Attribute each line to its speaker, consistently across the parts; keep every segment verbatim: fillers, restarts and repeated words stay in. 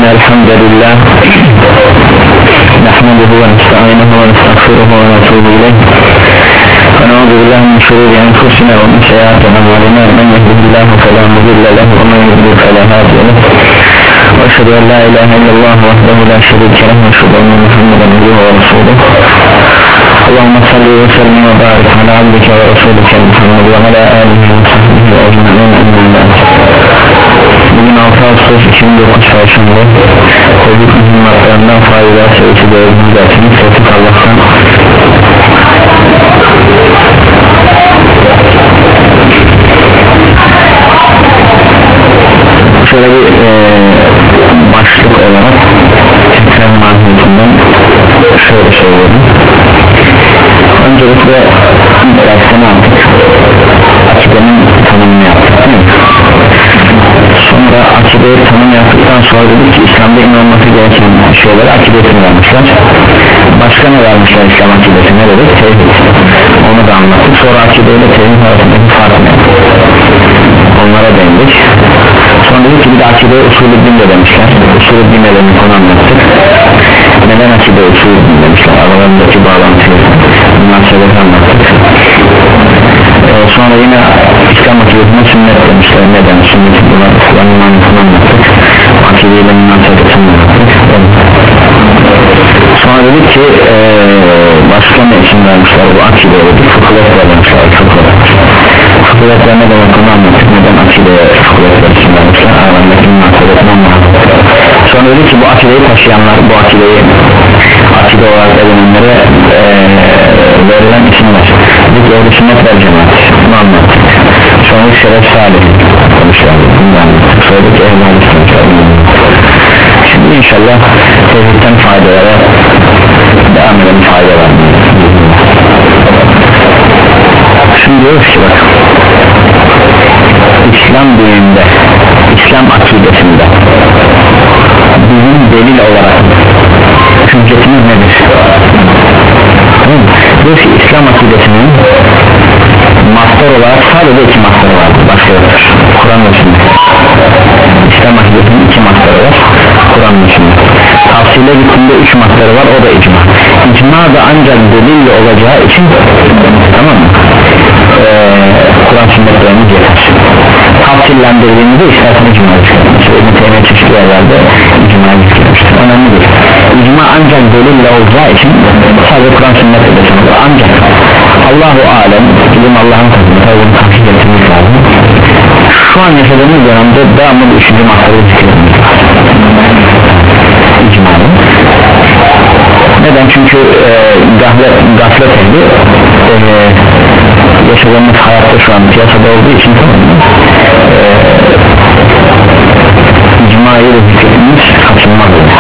Speaker 1: الحمد لله نحمده ونستعينه ونستغفره ونتوب إليه ونعوذ بالله من شرور أنفسنا ومن سيئات أعمالنا من يهده الله فلا مضل له ومن يضلل فلا هادي له وأشهد أن لا إله إلا الله وحده لا شريك له وأشهد أن محمدا عبده ورسوله اللهم صل وسلم وبارك على عبدك ورسولك محمد وعلى آله وصحبه أجمعين أما بعد. Bugün altı Ağustos iki bin dokuz Perşembe Covid mühimmatlarından faydalar sayısı dördüncü dersinin Tevfik Allah'tan. Şöyle bir e, başlık olarak tekrar mahiyetinden şöyle söylüyorum. Öncelikle ilk derste ne yaptık? Akidenin tanımını yaptık değil mi? Sonra akideyi tanım yaptıktan sonra dedik ki İslam'da inanması gereken şeyleri akidesini vermişler. Başka ne vermişler İslam akidesi, ne dedik? Tevhid. Onu da anlattık. Sonra akideyle tevhid arasındaki fark ne? Onlara değindik. Sonra dedik ki bir de akideye usulü din de demişler. Usulü din de demek, onu anlattık. Neden akide usulü din demişler? Aralarındaki bağlantıyı münasebeti anlattık. Ee, sonra yine İslam akidesine sünnet demişler. Neden? Sünnet bunlar İslam'ın mantıkını anlattık. Akideyle münasebetini anlattık. Sonra dedik ki ee, başka ne için vermişler bu akideye dedik. Fıkılet vermişler. Fıkılet ne demek onu anlattık. Neden akideye fıkılet için vermişler? Aralarındaki münasebetini anlattık. Sonra dedik ki bu akideyi taşıyanlar, bu akideyi akide olarak edinenlere ee, verilen isimler. Dedik ki öyle sünnet ver cemaat. Bunu anlattık. Sonra şeref salih konuşlar. Bunu anlattık. Sonra dedik ki ehl-i şimdi inşallah tevhidden faydalara devam edelim, faydalar. Şimdi diyoruz ki bak, İslam dininde, İslam akidesinde bizim delil olarak hüccetimiz nedir? Diyoruz ki İslam akidesinin mastar olarak sadece iki mastar var, başka yoktur. Kur'an ve sünnet. İslam akidesinin iki mastarı var, Kur'an ve sünnet. Tavsiyle gittiğinde üç mastarı var, o da icma. İcma da ancak delille olacağı için, tamam mı? Ee, Kur'an sünnetlerimiz yeter. Tavsillendirdiğimizde istersen icma çıkıyor. Mesela İbn-i Teymiye çeşitli yerlerde icma çıkmıştır. Önemlidir. İcma ancak delille olacağı için sadece Kur'an sünnetle de sanılır. Ancak Allahu alem, ilim Allah'ın katında, tabi bunu tahkik etmemiz lazım. Şu an yaşadığımız dönemde devamlı bir üçüncü mahtarı zikretmemiz lazım. İcmanın. Neden? Çünkü e, gaflet, gaflet ehli e, yaşadığımız hayatta şu an piyasada olduğu için e, icmayı da zikretmemiz kaçınmaz olur.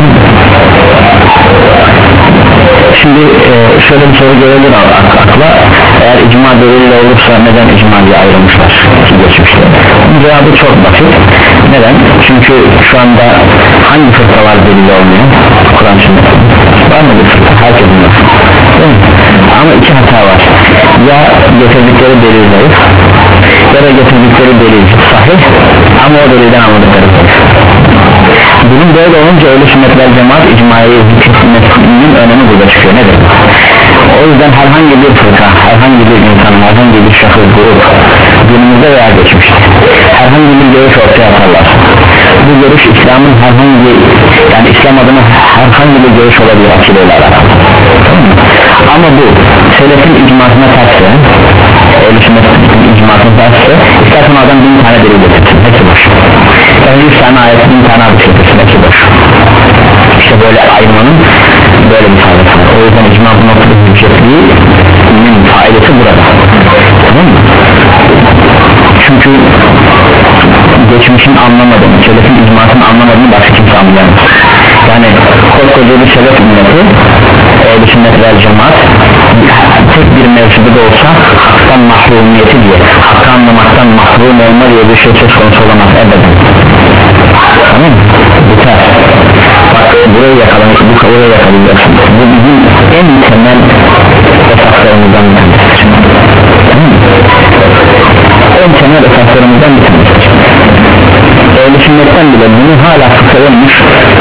Speaker 1: Şimdi e, şöyle bir soru gelebilir akla, eğer icma delille olursa neden icma diye ayrılmışlar ki geçmişte? Bunun cevabı çok basit. Neden? Çünkü şu anda hangi fırkalar delil olmuyor? Kur'an sünnet var mı bir fırka? Herkesin var. Ama iki hata var. Ya getirdikleri delil zayıf, ya da getirdikleri delil sahih ama o delilden anladıkları zayıf. Bunun böyle olunca öyle sünnetler cemaat icmayı zikretmesinin önemi burada çıkıyor. Nedir? O yüzden herhangi bir fırka, herhangi bir insan, herhangi bir şahıs, grup günümüzde veya geçmişte herhangi bir görüş ortaya atarlar. Bu görüş İslam'ın herhangi, yani İslam adına herhangi bir görüş olabilir akideyle alakalı. Ama bu selefin icmasına tersse, öyle sünnetin icmasına tersse, istersen adam bin tane delil getirsin, hepsi boş. Yani yüz tane ayet, bin tane ayet getirsin, hepsi boş. İşte böyle ayırmanın böyle bir faydası var. O yüzden icma bu noktada hüccetliğinin faydası burada. Tamam mı? Çünkü geçmişin anlamadığını, selefin icmasını anlamadığını başka kimse anlayamaz. Yani koskoca bir selef ümmeti, ehl-i sünnet vel cemaat tek bir mevzuda da olsa haktan mahrumiyeti diye, hakkı anlamaktan mahrum olma diye bir şey söz konusu olamaz ebeden. Tamam mı? Biter. Bak burayı yakalamak, bu burayı yakalayacaksın. Bu bizim en temel esaslarımızdan bir tanesidir. Tamam mı? En temel esaslarımızdan bir tanesidir. Ehl-i sünnetten bile bunu hala fıkha olmuş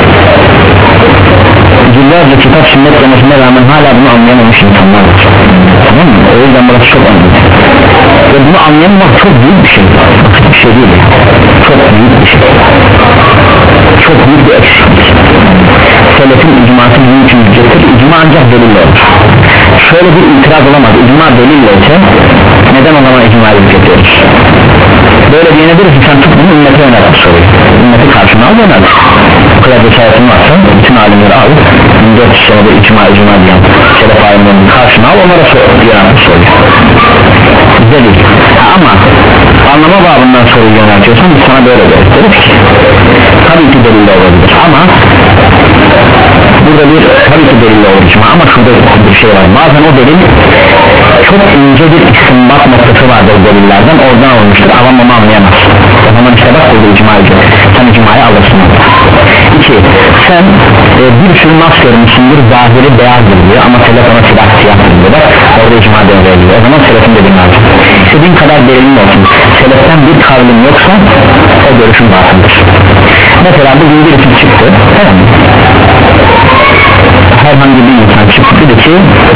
Speaker 1: Onlarca kitap sünnet demesine rağmen hala bunu anlayamamış insanlar var. Tamam mı? O yüzden burası çok önemli. Ve bunu anlayamamak çok büyük bir şey. Bir şey değil. Çok büyük bir şey. Çok büyük bir eksiklik. Selefin icması bizim için hüccettir. İcma ancak delille olur. Şöyle bir itiraz olamaz. İcma delille ise neden o zaman icma'yı hüccetiyoruz? Böyle diyebiliriz ki sen tut bunu ümmete yöneltir soruyu. Ümmeti karşına al yöneltir. Bu kadar cesaretin varsa bütün alimleri al. bin dört yüz senede icma icma diyen Selef alimlerinin karşına al, onlara yöneltir soruyu. Bizde değil. Ama anlama babından soruyu yöneltiyorsan biz sana böyle deriz ki tabii ki delille olabilir ama burada bir tabii ki delille olur ama şurada bir şey var, bazen o delil çok ince bir istinbat noktası vardır delillerden, oradan olmuştur, avam onu anlayamaz. O zaman işte bak burada icmayı, sen icmayı alırsın. İki, sen e, bir sürü nas görmüşsündür, zahiri beyazdır diyor ama selef ona silah siyahtır diyor, bak orada icma devreye giriyor. O zaman selefin dediğin lazım. İstediğin kadar delilin olsun, seleften bir kavlim yoksa o görüşün batıldır. Mesela bugün birisi çıktı, tamam mı? Herhangi bir insan çıktı dedi ki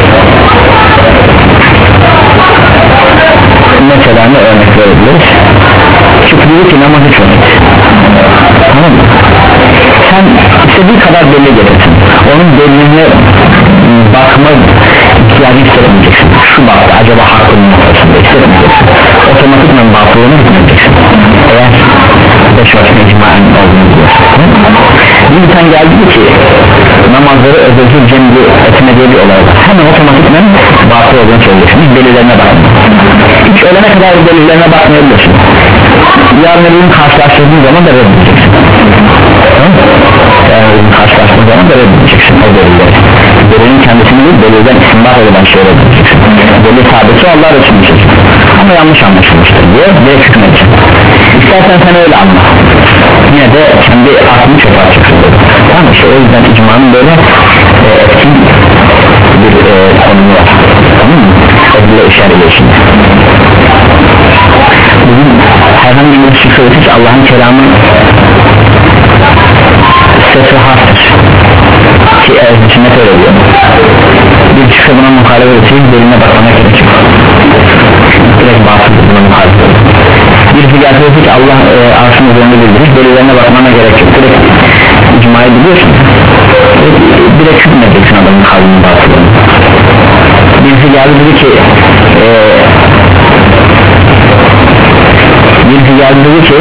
Speaker 1: mesela ne örnek verebiliriz? Çıktı dedi ki namazı çok, tamam mı? Sen istediği kadar delil getirsin, onun deliline bakma ihtiyacı hissetmeyeceksin. Şu baktı acaba hakkının noktasında hissetmeyeceksin, otomatikman batılığına gitmeyeceksin eğer beş vakit icmaen olduğunu diyorsun. Bir insan geldi ki namazları ödülsüz cemli etme diye bir olay var, hemen otomatikman batıl olduğunu söyleyeceksin, hiç delillerine bakma, hiç ölene kadar delillerine bakmayabilirsin, yarın öbürün karşılaştırdığın zaman da reddedeceksin. Yani öbürün karşılaştırdığın zaman da reddedeceksin o delilleri, delilin kendisini değil, delilden istinbat edilen şeyler reddedeceksin. Delil sabiti Allah Resulü'nün ama yanlış anlaşılmıştır diye direkt hükmedeceksin. İstersen sen öyle anla, yine de kendi aklını çöpe atacaksın. Tamam işte, o yüzden icmanın böyle e, etkin bir e, konumu var, tamam mı? Edile işaret için bugün herhangi bir şey söyletiş Allah'ın kelamı sesi harftır ki ehl-i sünnet öyle diyor. Bir çıksa buna muhalefet edeceğiz, deline bakmana gerek yok, direkt batıldır buna muhalefet. Birisi gelse ki Allah e, arşın üzerinde bildirir, delillerine bakmana gerek yok, direkt icmayı biliyorsun, direkt hükmedeceksin adamın kalbinin batılığını. Birisi geldi dedi ki e, birisi geldi dedi ki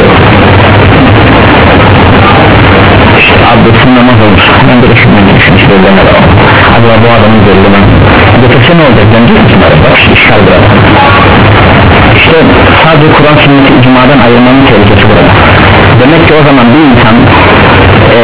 Speaker 1: işte abdestin namaz olur, hemen direkt hükmedeceksin, işte delillerine bak, acaba bu adamın delillerine getirse ne olacak, denecek misin? Bak işte işgal biraz. İşte sadece Kur'an sünneti icmadan ayırmanın tehlikesi burada. Demek ki o zaman bir insan e,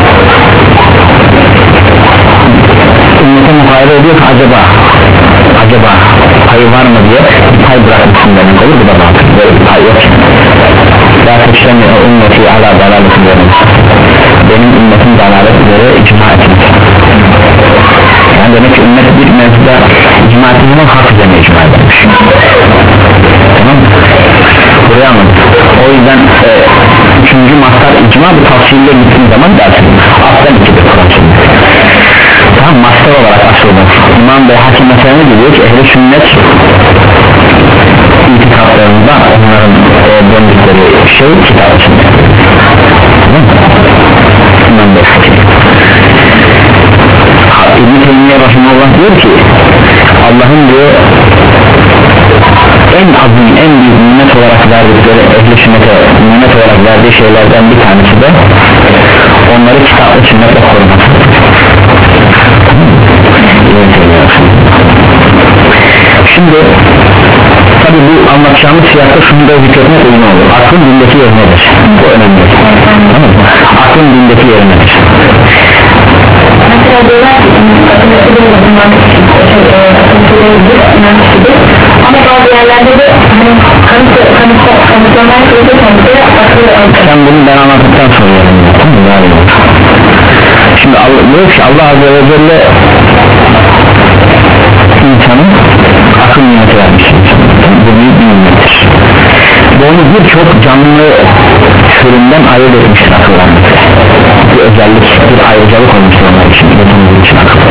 Speaker 1: ümmete mukayede ediyor ki acaba acaba payı var mı diye bir pay bırakmışsın demek olur, bu da batıl, böyle bir pay yok. La teşremi o ümmeti ala dalaletin verin, benim ümmetim dalalet üzere icma etmiş. Yani demek ki ümmet bir mevzuda icma ettiğinden hak üzerine icma edilmiş. Tamam mı? Buraya anladım. O yüzden e, üçüncü mastar icma bir tavsiyeyle gittiğin zaman dersin aslen ikidir Kur'an sünnet. Tamam, mastar olarak asıldır. İmam Bey Hakim meselene diyor ki ehl-i sünnet itikadlarında onların e, döndükleri şey kitap-ı sünnet. Tamam mı? İmam Bey Hakim İbn-i Teymiye Rahimullah diyor ki Allah'ın diyor en azim, en büyük nimet olarak verdikleri ehl-i sünnete nimet olarak verdiği şeylerden bir tanesi de onları kitap-ı sünnetle korumak. Şimdi tabi bu anlatacağımız siyasette şunu da zikretmek uygun olur, aklın dindeki yerinedir, bu önemli. Tamam mı? Aklın dindeki yerinedir. Mesela diyorlar ki ama bazı yerlerde de kanıtlanan sen bunu ben anlattıktan sonra yarın. Şimdi diyor ki Allah Azze ve Celle insanın akıl nimeti vermiş, bu büyük bir nimettir. Bu onu birçok canlı türünden ayırt etmiştir akıllanması. Bir özellik, bir ayrıcalık olmuştur onlar için, üretimimiz için akıl.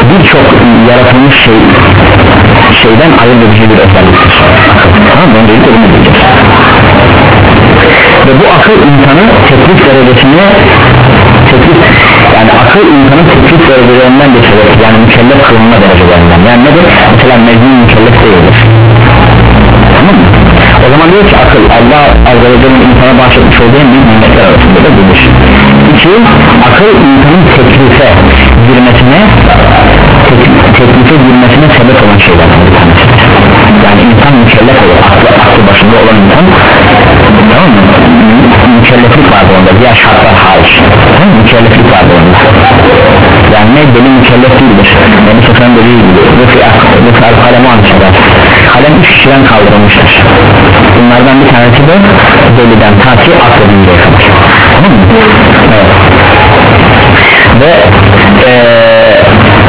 Speaker 1: birçok yaratılmış şey şeyden ayırt edici bir özelliktir. Tamam mı? Öncelikle bunu bileceğiz. Ve bu akıl insanı teklif derecesine teklif, yani akıl insanın teklif derecelerinden geçirir, yani mükellef kılınma derecelerinden. Yani nedir? Mesela mecnun mükellef değildir. Tamam mı? O zaman diyor ki akıl Allah Azze ve Celle'nin insana bahşetmiş olduğu en büyük nimetler arasında da bilir. İki, akıl insanın teklife girmesine teklif, teklife girmesine sebep olan şeylerden bir tanesidir. Yani insan mükellef olur, aklı, aklı başında olan insan, tamam mı? Mükelleflik vardır onda, diğer şartlar hariç, tamam mı? Mükelleflik vardır onda. Yani ne benim mükellef değildir. Benim seferim dediği gibi Rıfı al-Kalem anlaşılır. Kalem üç kişiden kaldırılmıştır. Bunlardan bir tanesi de deliden ta ki akledinceye kadar. Tamam mı? Evet. Ve ee,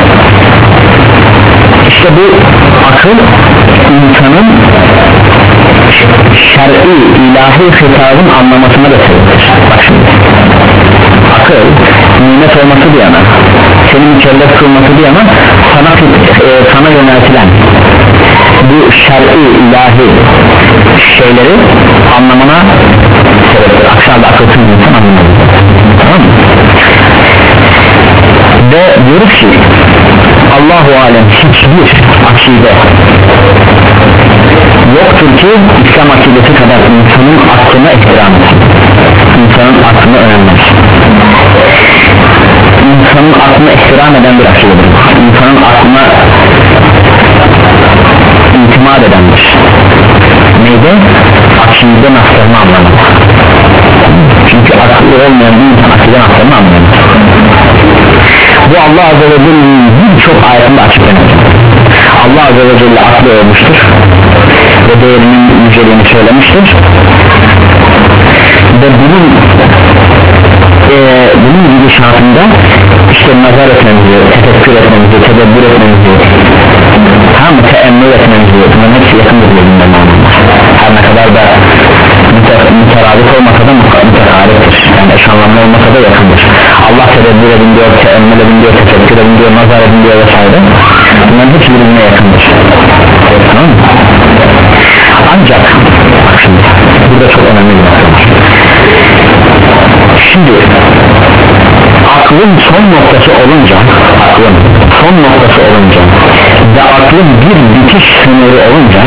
Speaker 1: işte bu akıl insanın şer'i ilahi hitabın anlamasına da sebeptir. Bak şimdi akıl nimet olması bir yana, seni mükellef kılması bir yana, sana, e, sana yöneltilen bu şer'i ilahi şeyleri anlamana sebeptir. Aksi halde akılsız insan anlamaz. Tamam mı? Ve diyoruz ki Allahu alem hiçbir akide yoktur ki İslam akidesi kadar insanın aklına ihtiram etsin, insanın aklına önemlidir. İnsanın aklına ihtiram eden bir akidedir. İnsanın aklına itimat edendir. Neyde? Akide naslarını anlamaz. Çünkü akıllı olmayan bir insan akide naslarını anlamaz. Bu Allah Azze ve Celle'nin birçok ayetinde açıklanır. Allah Azze ve Celle aklı olmuştur ve değerinin yüceliğini söylemiştir ve bunun e, bunun gidişatında işte nazar etmemizi, tefekkür etmemizi, tedebbür etmemizi, tam teemmül etmemizi, bunların hepsi yakındır birbirinden anlamlar. Her ne kadar da müteradif olmasa da mütekariftir, yani eş anlamlı olmasa da yakındır. Allah tedebbür edin diyor, teemmül edin diyor, tefekkür edin diyor, nazar edin diyor vesaire. Bunların hepsi birbirine yakındır. Tamam mı? Ancak bak şimdi burada çok önemli bir nokta var. Şimdi aklın son noktası olunca, aklın son noktası olunca ve aklın bir bitiş sınırı olunca,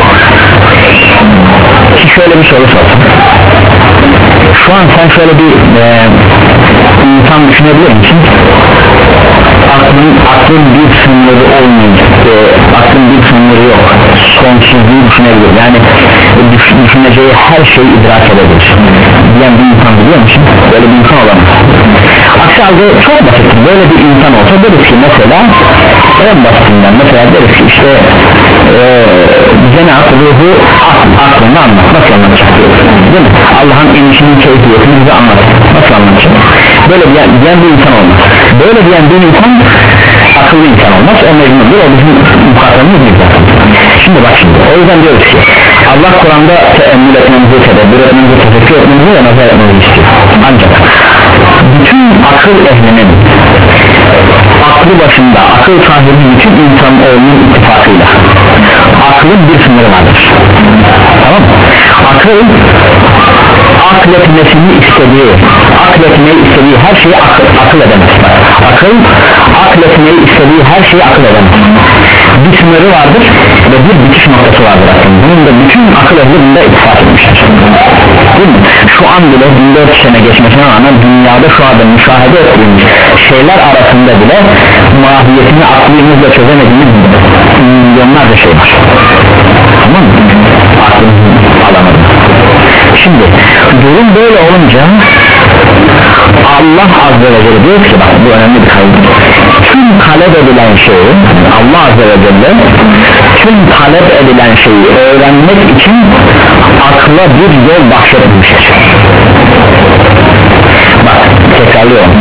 Speaker 1: ki şöyle bir soru sorsun. Şu an sen şöyle bir e, insan düşünebilir misin? Aklın, aklın bir sınırı olmayacak, e, aklın bir sınırı yok, sonsuzluğu düşünebilir, yani düş, düşüneceği her şeyi idrak edebilir diyen bir insan biliyor musun? Böyle bir insan olamaz. Aksi halde çok basit, böyle bir insan olsa deriz ki mesela en basitinden mesela deriz ki işte e, Cenab-ı ruhu aklını anlat, nasıl anlatacak değil mi? Allah'ın inişinin keyfiyetini bize anlat, nasıl anlatacak? Böyle diyen, diyen bir insan olmaz. Böyle diyen bir insan akıllı insan olmaz, o mecnundur, o bizim mukhatabımız değil zaten. Şimdi bak şimdi, o yüzden diyoruz ki Allah Kur'an'da teemmül etmemizi, tedebbür etmemizi, tefekkür etmemizi ve nazar etmemizi istiyor. Ancak bütün akıl ehlinin aklı başında, akıl sahibi bütün insan oğlunun ittifakıyla aklın bir sınırı vardır. Tamam mı? Akıl akletmesini istediği, akletmeyi istediği her şeyi akıl, akıl edemez. Akıl akletmeyi istediği her şeyi akıl edemez. Bir sınırı vardır ve bir bitiş noktası vardır aslında. Bunun da bütün akıl ehli bunda ittifak etmiştir. Değil mi? Şu an bile bin dört yüz sene geçmesine rağmen dünyada şu anda müşahede ettiğimiz şeyler arasında bile mahiyetini aklımızla çözemediğimiz milyonlarca şey var. Tamam mı? Aklımızı alamadım. Şimdi durum böyle olunca Allah Azze ve Celle diyor ki bak bu önemli bir kaydı. Tüm talep edilen şeyi Allah Azze ve Celle tüm talep edilen şeyi öğrenmek için akla bir yol bahşetmiştir. Bak tekrarlıyorum.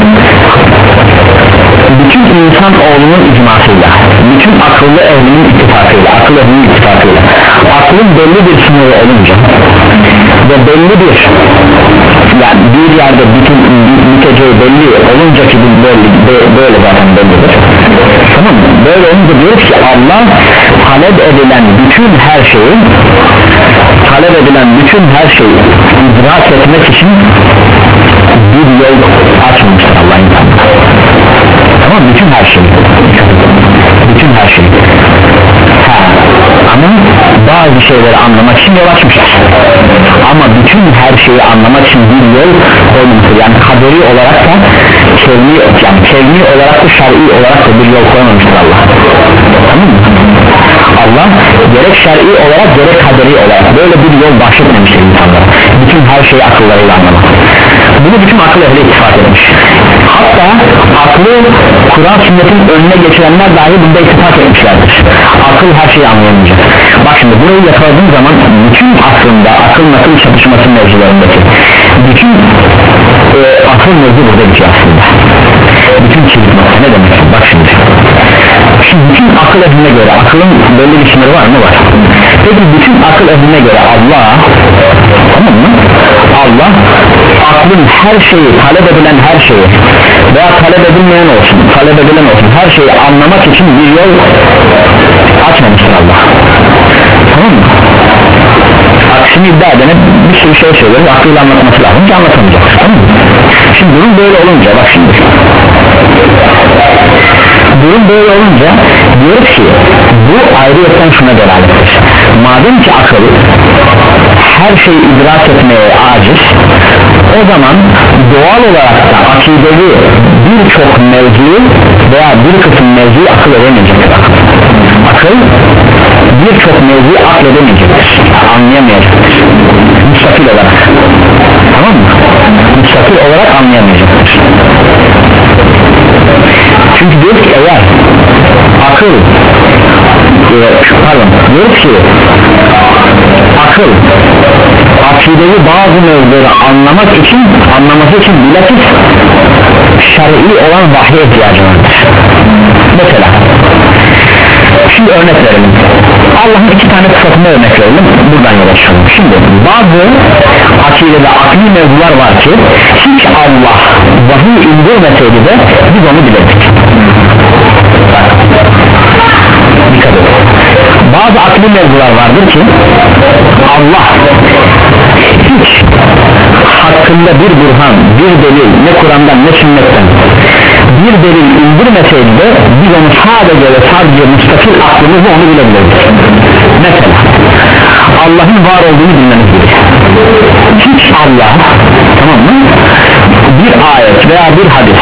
Speaker 1: Bütün insan oğlunun icmasıyla, bütün akıllı ehlinin ittifakıyla, akıl ehlinin ittifakıyla aklın belli bir sınırı olunca ve belli bir yani bir yerde bütün biteceği belli olunca ki bu böyle, böyle zaten bellidir. Tamam mı? Böyle olunca diyoruz ki Allah talep edilen bütün her şeyi talep edilen bütün her şeyi idrak etmek için bir yol açmamıştır Allah'ın. Tamam, bütün her şey bütün her şey ha, ama bazı şeyleri anlamak için yol açmıştır ama bütün her şeyi anlamak için bir yol koymuştur. Yani kaderi olarak da kevni, yani kevni olarak da şer'i olarak da bir yol koymamıştır Allah. Tamam mı? Allah gerek şer'i olarak gerek kaderi olarak böyle bir yol bahşetmemiştir insanlara, bütün her şeyi akıllarıyla anlamak. Bunu bütün akıl ehli ittifak etmiş. Hatta aklı Kur'an sünnetin önüne geçirenler dahi bunda ittifak etmişlerdir. Akıl her şeyi anlayamayacak. Bak şimdi burayı yakaladığın zaman bütün aklında akıl nakıl çatışması mevzularındaki bütün e, akıl mevzu burada bitiyor aslında. Bütün kilit nokta ne demek? Bak şimdi Şimdi bütün akıl ehline göre akılın belli bir sınırı var mı? Var. Peki bütün akıl ehline göre Allah, tamam mı? Allah aklın her şeyi, talep edilen her şeyi veya talep edilmeyen olsun, talep edilen olsun her şeyi anlamak için bir yol açmamıştır Allah. Tamam mı? Aksini iddia edene bir sürü şey söylüyoruz, aklıyla anlatması lazım ki anlatamayacak. Tamam mı? Şimdi durum böyle olunca bak şimdi durum böyle olunca diyoruz ki bu ayrıyeten şuna delalettir. Madem ki akıl her şeyi idrak etmeye aciz, o zaman doğal olarak da akidevi birçok mevzuyu veya bir kısım mevzuyu akıl edemeyecektir. Akıl birçok mevzuyu akledemeyecektir, anlayamayacaktır müstakil olarak. Tamam mı? Müstakil olarak anlayamayacaktır. Çünkü diyor ki eğer akıl pardon diyor ki akıl akidevi bazı mevzuları anlamak için anlaması için bilakis şer'i olan vahye ihtiyacı vardır. Mesela şimdi örnek verelim, Allah'ın iki tane sıfatına örnek verelim, buradan yola çıkalım. Şimdi bazı akidede akli mevzular var ki hiç Allah vahiy indirmeseydi de biz onu bilirdik. Dikkat edin, bazı akli mevzular vardır ki Allah hiç hakkında bir burhan, bir delil, ne Kur'an'dan ne sünnetten bir delil indirmeseydi de biz onu sadece ve sadece müstakil aklımızla onu bilebiliriz. Mesela Allah'ın var olduğunu bilmemiz gerekiyor. Hiç Allah, tamam mı, bir ayet veya bir hadis,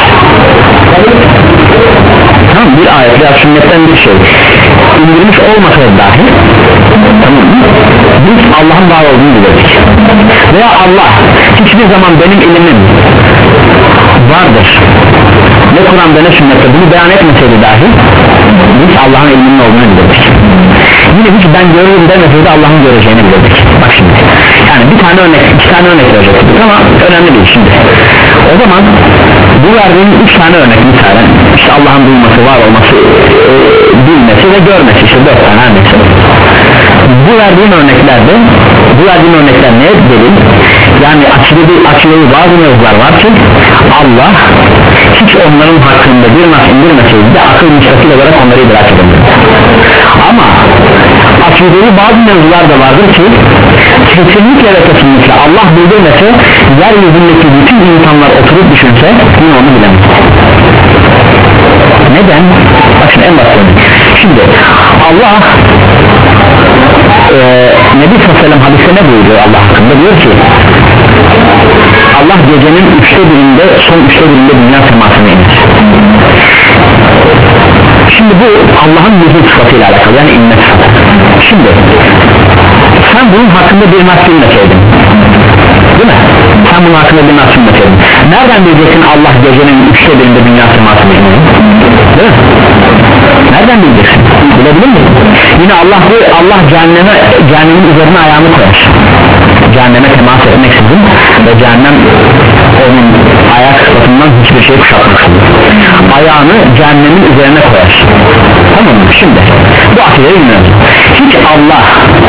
Speaker 1: tamam, bir ayet veya sünnetten bir şey indirmiş olmasaydı dahi, tamam mı, biz Allah'ın var olduğunu bilirdik. Veya Allah hiçbir zaman benim ilimim vardır, ne Kur'an'da ne sünnette bunu beyan etmeseydi dahi biz Allah'ın ilminin olduğunu bilirdik. Yine hiç ben görürüm demeseydi Allah'ın göreceğini bilirdik. Bak şimdi yani bir tane örnek, iki tane örnek verecektik ama önemli değil şimdi. O zaman bu verdiğim üç tane örnek misalen işte Allah'ın duyması, var olması, e, bilmesi ve görmesi, işte dört tane her neyse. Bu verdiğim örneklerde bu verdiğim örnekler ne delil? Yani açılı açılı bazı mevzular var ki Allah hiç onların hakkında bir nas indirmeseydi de akıl müstakil olarak onları idrak edildi. Ama akideli bazı mevzular da vardır ki kesinlikle ve kesinlikle Allah bildirmese yeryüzündeki bütün insanlar oturup düşünse yine onu bilemez. Neden? Bak şimdi en basit. Şimdi Allah e, Nebi sallallahu aleyhi ve sellem hadiste ne buyuruyor Allah hakkında? Diyor ki Allah gecenin üçte birinde, son üçte birinde dünya semasına iner. Şimdi bu Allah'ın nüzul sıfatıyla alakalı, yani inme sıfatı. Şimdi sen bunun hakkında bir nas bilmeseydin, değil mi? Sen bunun hakkında bir nas bilmeseydin, nereden bileceksin Allah gecenin üçte birinde dünya semasına iner? Değil mi? Nereden bileceksin? Bilebilir misin? Yine Allah bu Allah cehenneme, cehennemin üzerine ayağını koyar. Cehenneme temas etmeksizin ve cehennem onun ayak sıfatından hiçbir şey kuşatmaksızın ayağını cehennemin üzerine koyar. Tamam mı? Şimdi bu akideyi bilmiyoruz. Hiç Allah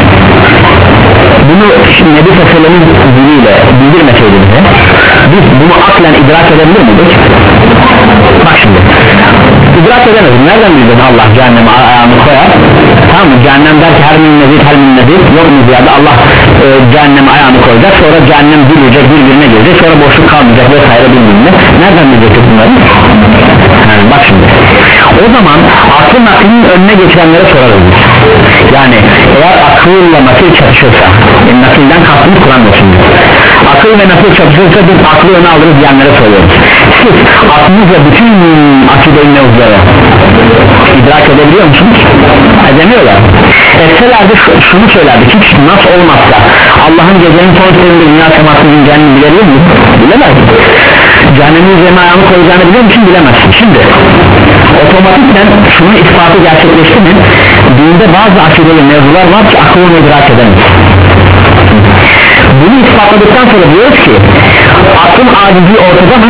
Speaker 1: bunu Nebi Sallallahu diliyle bildirmeseydi bize, biz bunu aklen idrak edebilir miydik? Bak şimdi idrak edemez. Nereden bilecek Allah cehenneme ayağını koyar? Tamam mı? Cehennem der ki her min nezid her min nezid yok mu ziyade Allah e, cehenneme ayağını koyacak, sonra cehennem bilecek, birbirine gelecek, sonra boşluk kalmayacak vesaire bilmem ne. Nereden bilecek bunları? Yani bak şimdi o zaman akıl naklinin önüne geçirenlere sorarız biz. Yani eğer akılla nakil çatışırsa, yani nakilden kastımız Kur'an ve sünnet, akıl ve nakil çatışırsa biz aklı öne alırız diyenlere soruyoruz. Siz aklınızla bütün akide-i mevzuları idrak edebiliyor musunuz? Edemiyorlar. Etselerdi şunu söylerdi, hiç nasıl olmazsa Allah'ın gecenin son üstlerinde dünya semasının cehennemi bilebiliyor mu? Bilemez. Cehennemin üzerine ayağını koyacağını biliyor musun? Bilemezsin. Şimdi otomatikten şunun ispatı gerçekleşti mi? Dinde bazı akideli mevzular var ki akılını idrak edemez. Bunu ispatladıktan sonra diyoruz ki aklın acizliği ortada mı?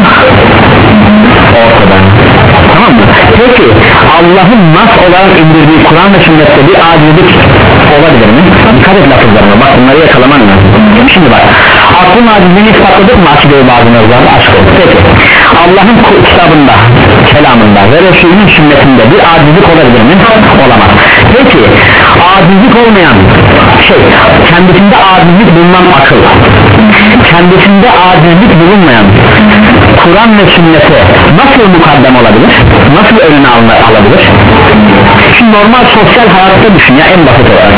Speaker 1: Ortada. Tamam mı? Peki Allah'ın nas olarak indirdiği Kur'an ve sünnette bir acizlik olabilir mi? Dikkat et lafızlarına, bak bunları yakalaman lazım. Şimdi bak, aklın acizliğini ispatladık mı akideli bazı mevzularda? Aşk olsun. Peki Allah'ın kitabında, kelamında ve Resulünün sünnetinde bir acizlik olabilir mi? Olamaz. Peki acizlik olmayan şey, kendisinde acizlik bulunan akıl, kendisinde acizlik bulunmayan Kur'an ve sünnete nasıl mukaddem olabilir? Nasıl önüne alabilir? Şimdi normal sosyal hayatta düşün ya, en basit olarak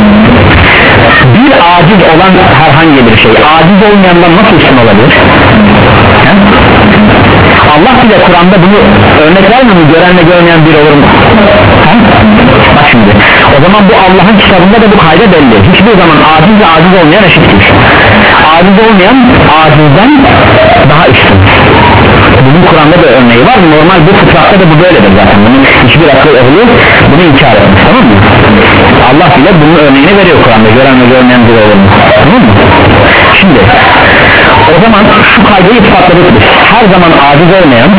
Speaker 1: bir aciz olan herhangi bir şey aciz olmayandan nasıl üstün olabilir? He? Allah bile Kur'an'da bunu örnek vermiyor mu? Görenle görmeyen bir olur mu? He? Bak şimdi o zaman bu Allah'ın kitabında da bu kayda belli. Hiçbir zaman aciz ve aciz olmayan eşittir. Aciz olmayan acizden daha üstün. Bunun Kur'an'da da örneği var. Normal bu fıtratta da bu böyledir zaten. Bunun hiçbir akıl ehli bunu inkar etmiş, tamam mı? Allah bile bunun örneğini veriyor Kur'an'da. Gören ve görmeyen bir olur mu? Tamam mı? Şimdi o zaman şu kaydı ispatladık biz. Her zaman aciz olmayan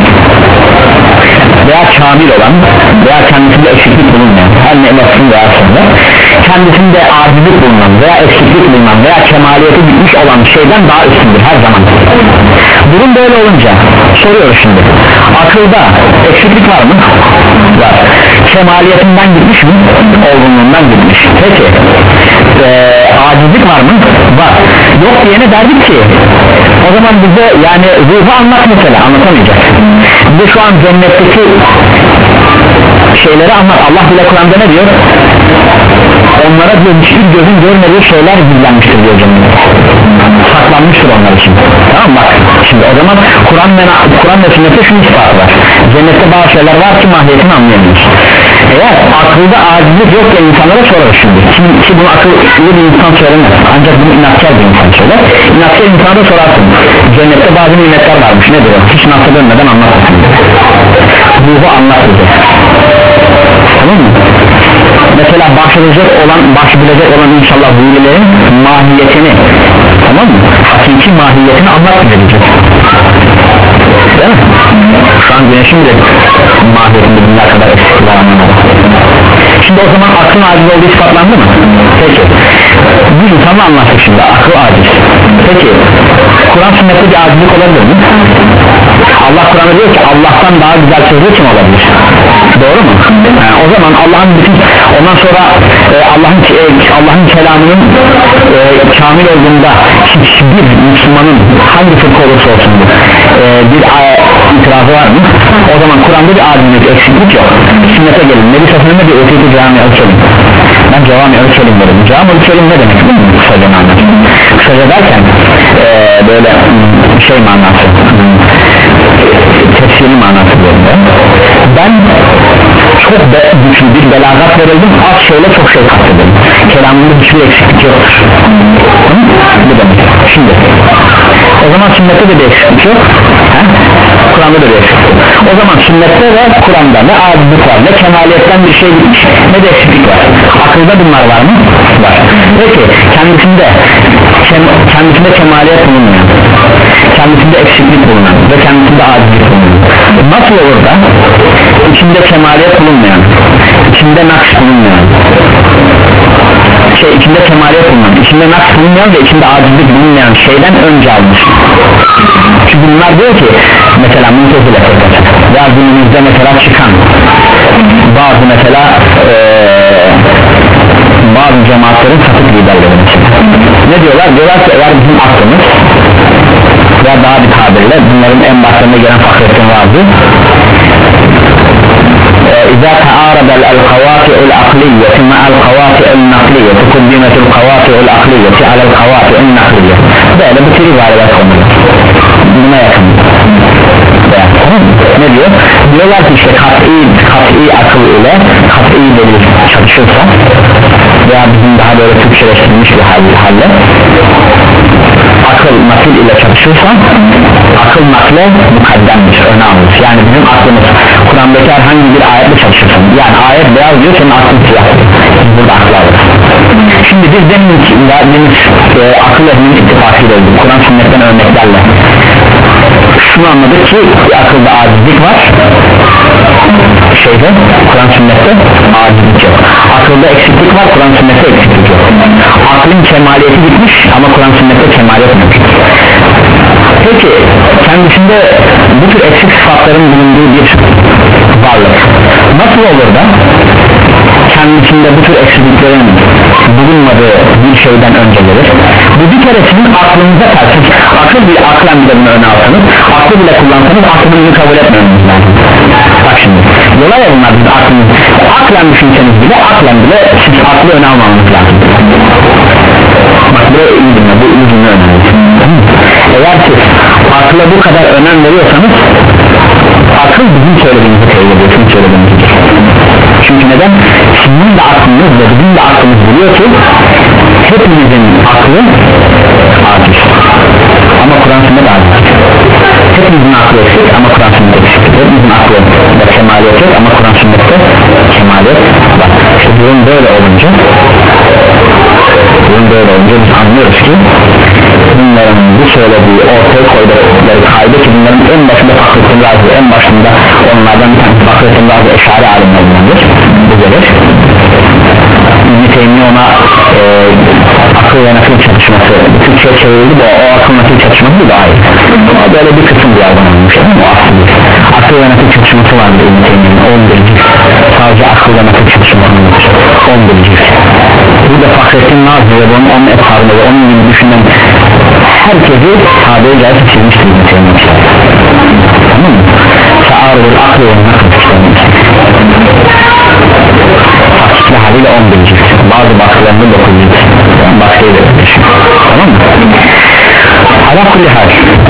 Speaker 1: veya kamil olan veya kendisinde eksiklik bulunmayan, her ne lafın veya sonra kendisinde acizlik bulunan veya eksiklik bulunan veya kemaliyeti bitmiş olan şeyden daha üstündür her zaman. Durum böyle olunca soruyoruz şimdi, akılda eksiklik var mı? Var. Kemaliyetinden gitmiş mi? Olgunluğundan gitmiş. Peki ee, acizlik var mı? Var. Yok diyene derdik ki o zaman bize yani ruhu anlat mesela, anlatamayacak. Bize şu an cennetteki şeyleri anlat. Allah bile Kur'an'da ne diyor? Onlara diyor hiçbir gözün görmediği şeyler gizlenmiştir diyor cennette. Saklanmıştır onlar için. Tamam bak şimdi o zaman Kur'an ve Kur'an ve sünnette şunu ispatı var. Cennette bazı şeyler var ki mahiyetini anlayamıyoruz. Eğer akılda acizlik yok ya insanlara sorarız şimdi. Şimdi ki bunu akıllı bir insan söylemez. Ancak bunu inatkar bir insan söyler. İnatkar insana da sorarsın. Cennette bazı nimetler varmış. Nedir o? Hiç nasıl dönmeden anlatmasın. Ruhu anlat bize. Tamam mı? Mesela başlayacak olan, başlayacak olan inşallah bu iyiliğin mahiyetini, tamam mı? Hakiki mahiyetini anlatmayacak. Değil mi? Şu an güneşin bile mahiyetinde dünya kadar eksikler anlamalı. Şimdi o zaman aklın aciz olduğu ispatlandı mı? Peki bir insanla anlattık şimdi, akıl aciz. Peki Kur'an sünnette bir acizlik olabilir mi? Allah Kur'an'da diyor ki Allah'tan daha güzel sözü kim olabilir? Doğru mu? Yani o zaman Allah'ın bütün ondan sonra e, Allah'ın e, Allah'ın kelamının e, kamil olduğunda hiçbir Müslümanın hangi fırka olursa olsun e, bir itirazı var mı? O zaman Kur'an'da bir acizlik, eksiklik yok. Sünnete gelin. Nebi Sefir'inde bir öteki cami ölçelim. Ben cami ölçelim dedim. Cami ölçelim ne demek? Değil mi? Kısaca manası. Kısaca derken e, böyle şey manası, tefsiri manası diyorum. Ben çok be, güçlü bir belagat verildim, az şeyle çok şey katledim. Kelamında hiçbir eksiklik yoktur. Bu demek. Şimdi o zaman sünnette de bir eksiklik yok. He? Kur'an'da da bir eksiklik yok. O zaman sünnette ve Kur'an'da ne acizlik var, ne kemaliyetten bir şey gitmiş, ne de eksiklik var. Akılda bunlar var mı? Var. Peki kendisinde kem, kendisinde kemaliyet bulunmayan, kendisinde eksiklik bulunan ve kendisinde acizlik bulunan nasıl olur da içinde kemaliyet bulunmayan, içinde naks bulunmayan şey, içinde kemaliyet bulunan, içinde naks bulunmayan ve içinde acizlik bulunmayan şeyden önce almış. Çünkü bunlar diyor ki mesela Mu'tezile ya günümüzde mesela çıkan bazı mesela ee, bazı cemaatlerin sapık liderleri mesela ne diyorlar? Diyorlar ki eğer bizim aklımız ya daha bir tabirle bunların en başlarında gelen Fahrettin vardı إذا تعارض القواطع العقلية مع القواطع النقلية قدمت القواطع العقلية على القواطع النقلية böyle bu tür ibareler konuyor buna yakın ne diyor? Diyorlar ki işte kat'i, kat'i akıl ile kat'i delil çalışırsa veya bizim daha böyle Türkçeleştirilmiş bir halle akıl nakil ile çalışırsa akıl nakle mukaddemdir, öne alır. Yani bizim aklımız Kur'an'daki herhangi bir ayetle çalışırsın, yani ayet beyaz diyor, senin aklın siyah, burada akıl alır. Şimdi biz demin verdiğimiz e, akıl ehlinin ittifakıyla oldu Kur'an sünnetten örneklerle şunu anladık ki akılda acizlik var, şeyde Kur'an sünnette acizlik yok. Akılda eksiklik var, Kur'an sünnette eksiklik yok. Aklın kemaliyeti gitmiş ama Kur'an sünnette kemaliyet mevcut. Peki kendisinde bu tür eksik sıfatların bulunduğu bir varlık nasıl olur da kendisinde bu tür eksikliklerin bulunmadığı bir şeyden önce gelir? Bu bir kere sizin aklınıza ters. Akıl bile, aklen bile bunu öne alsanız, aklı bile kullansanız aklınızı kabul etmemeniz lazım. Bak şimdi yola ya bunlar, biz aklınız aklen düşünseniz bile aklen bile siz aklı öne almanız lazım. Bak buraya iyi dinle, bu iyi dinle önemli. Eğer siz akla bu kadar önem veriyorsanız akıl bizim söylediğimizi teyit ediyor, bizim söylediğimizi. Çünkü neden? Sizin de aklınız ve bizim de aklımız biliyor ki hepimizin aklı aciz ama Kur'an sünnet aciz. Hepimizin aklı eksik ama Kur'an sünnet eksik. Hepimizin aklı da kemaliyet yok ama Kur'an sünnette kemaliyet var. İşte durum böyle olunca durum böyle olunca biz anlıyoruz ki bunların bu söylediği ortaya koydukları kaydı ki bunların en başında Fahrettin Razi, en başında onlardan bir tanesi Fahrettin Razi eşari alimlerindendir. Bu gelir İbn-i Teymiye ona e, akıl ve nakil çatışması Türkçe'ye çevrildi bu, o akıl nakil çatışması bu da ayrı ama böyle bir kısım bir yardım olmuş değil mi? O akıl, akıl ve nakil çatışması vardı İbn-i Teymiye'nin on bir cilt sadece akıl ve nakil çatışması on bir cilt. Burada Fahrettin Razi ve onun on etharını ve onun gibi düşünen herkesi tabiri caizse çizmiştir İbn-i Teymiye. Tamam mı? Sa'arul akıl ve nakil hakikli haliyle on bir cilt, bazı bakılarında dokuz cilt, yani bakıyı da düşün. Tamam mı? Ala kulli hal.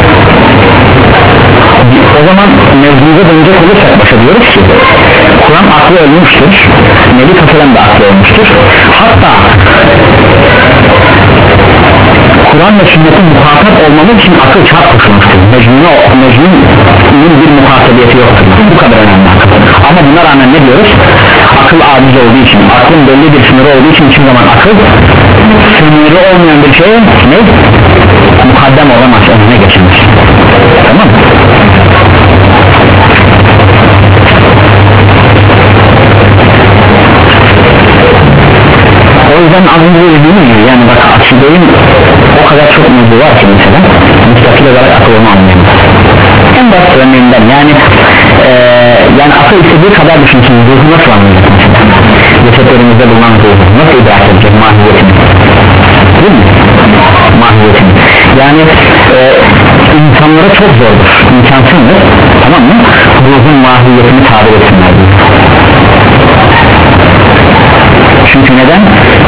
Speaker 1: O zaman mevzuya dönecek olursak başa diyoruz ki Kur'an aklı ölmüştür, Nebi Tasarım da aklı ölmüştür. Hatta Kur'an ve sünnetin muhatap olmamız için akıl çarp koşulmuştur. Mecnun'un Mecnun'un bir muhatabiyeti yoktur. Bu kadar önemli akıl. Ama buna rağmen ne diyoruz? Akıl aciz olduğu için, aklın belli bir sınırı olduğu için hiçbir zaman akıl sınırı olmayan bir şey ne? Mukaddem olamaz, önüne geçilmez. Tamam mı? O yüzden az önce dediğimiz gibi yani bak akideyin o kadar çok mevzu var ki mesela müstakil olarak akılını anlayalım. En basit örneğinden yani ee, yani akıl istediği kadar düşünsün, ruhu nasıl anlayacak mesela? Cesetlerimizde bulunan ruhu nasıl idrak edecek mahiyetini? Değil mi? Mahiyetini. Yani e, insanlara çok zordur, imkansızdır, tamam mı? Ruhun mahiyetini tabir etsinler diye. Çünkü neden?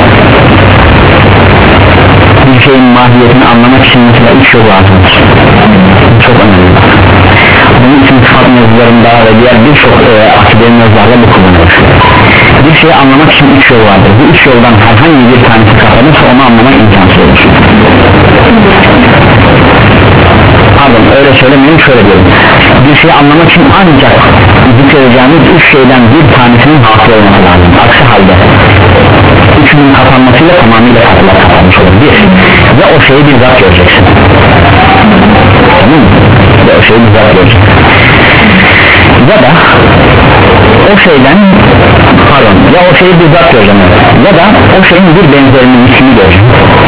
Speaker 1: Bir şeyin mahiyetini anlamak için mesela üç yol lazımdır. Çok önemli. Bunun için sıfat mevzularında ve diğer birçok e, akidenin mevzularla bu kullanılır. Bir şeyi anlamak için üç yol vardır. Bu üç yoldan herhangi bir tanesi kapanırsa onu anlamak imkansız olur. Pardon öyle söylemeyeyim, şöyle diyorum. Bir şeyi anlamak için ancak zikredeceğimiz üç şeyden bir tanesinin hasıl olması lazım. Aksi halde üçünün kapanmasıyla tamamıyla kapılar kapanmış olur. Bir, ve o şeyi bizzat göreceksin. Tamam mı? Ve o şeyi bizzat göreceksin. Ya da o şeyden pardon ya o şeyi bizzat göreceğim ya da o şeyin bir benzerinin ismini göreceğim.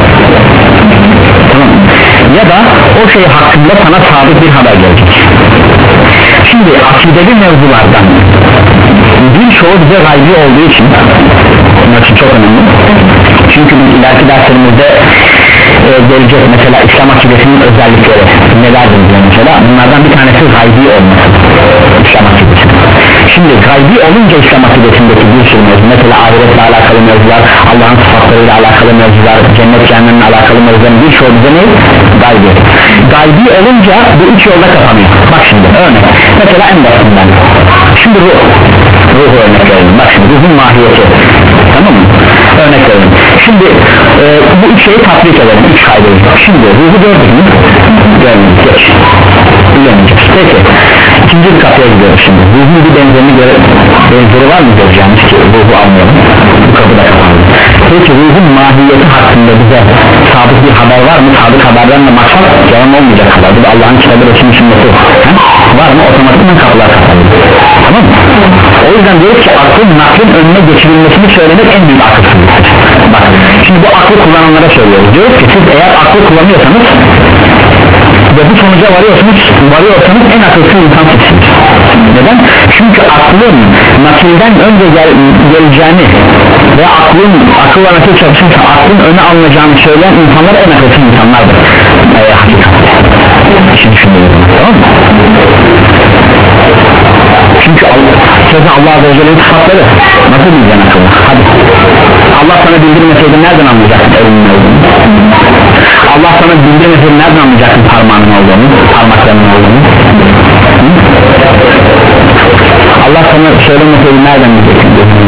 Speaker 1: Tamam mı? Ya da o şey hakkında sana sabit bir haber gelecek. Şimdi akidevi mevzulardan birçoğu bize gaybi olduğu için bunun için çok önemli, çünkü biz ileriki derslerimizde e, gelecek mesela İslam akidesinin özellikleri nelerdir diye, mesela bunlardan bir tanesi gaybi olması İslam akidesi. Şimdi gaybi olunca İslam akidesindeki bir sürü mevzu, mesela ahiretle alakalı mevzular, Allah'ın sıfatlarıyla alakalı mevzular, cennet cehennemle alakalı mevzuların birçoğu bize ne? Gaybi. Gaybi olunca bu üç yolda kapanıyor. Bak şimdi örnek, mesela en basitinden şimdi ruh, ruhu örnek verelim. Bak şimdi ruhun mahiyeti, tamam mı? Örnek verelim. Şimdi e, bu üç şeyi tatbik edelim, üç kaydıyı. Şimdi ruhu gördük mü? Görmedik, geç bilemeyeceğiz. Peki ikinci bir kapıya gidiyoruz şimdi. Ruhun bir benzerini göre, benzeri var mı göreceğimiz ki ruhu almayalım, bu kapı da kapandı. Peki ruhun mahiyeti hakkında bize sabit bir haber var mı? Sabit haberden de maksat yalan olmayacak haber. Bu da Allah'ın kitabı Resulü sünneti var mı? Otomatikman kapılar kapandı, tamam mı? O yüzden diyoruz ki aklın naklin önüne geçirilmesini söylemek en büyük akılsızlıktır. Bak şimdi bu aklı kullananlara söylüyoruz, diyoruz ki siz eğer aklı kullanıyorsanız ve bu sonuca varıyorsunuz, varıyorsanız en akılsız insan sizsiniz. Neden? Çünkü aklın nakilden önce gel, geleceğini ve aklın akılla nakil çalışırsa aklın öne alınacağını söyleyen insanlar en akılsız insanlardır. Ee, hakikat. İşi düşünüyorum, tamam mı? Çünkü Allah, sözü Allah Azze ve Celle'nin sıfatları nasıl bileceksin akıllı? Hadi. Allah sana bildirmeseydi nereden anlayacaksın elinin olduğunu? Allah sana bildirmeseydi nereden anlayacaksın parmağının olduğunu, parmaklarının olduğunu? Hı? Allah sana söylemeseydi nereden bileceksin?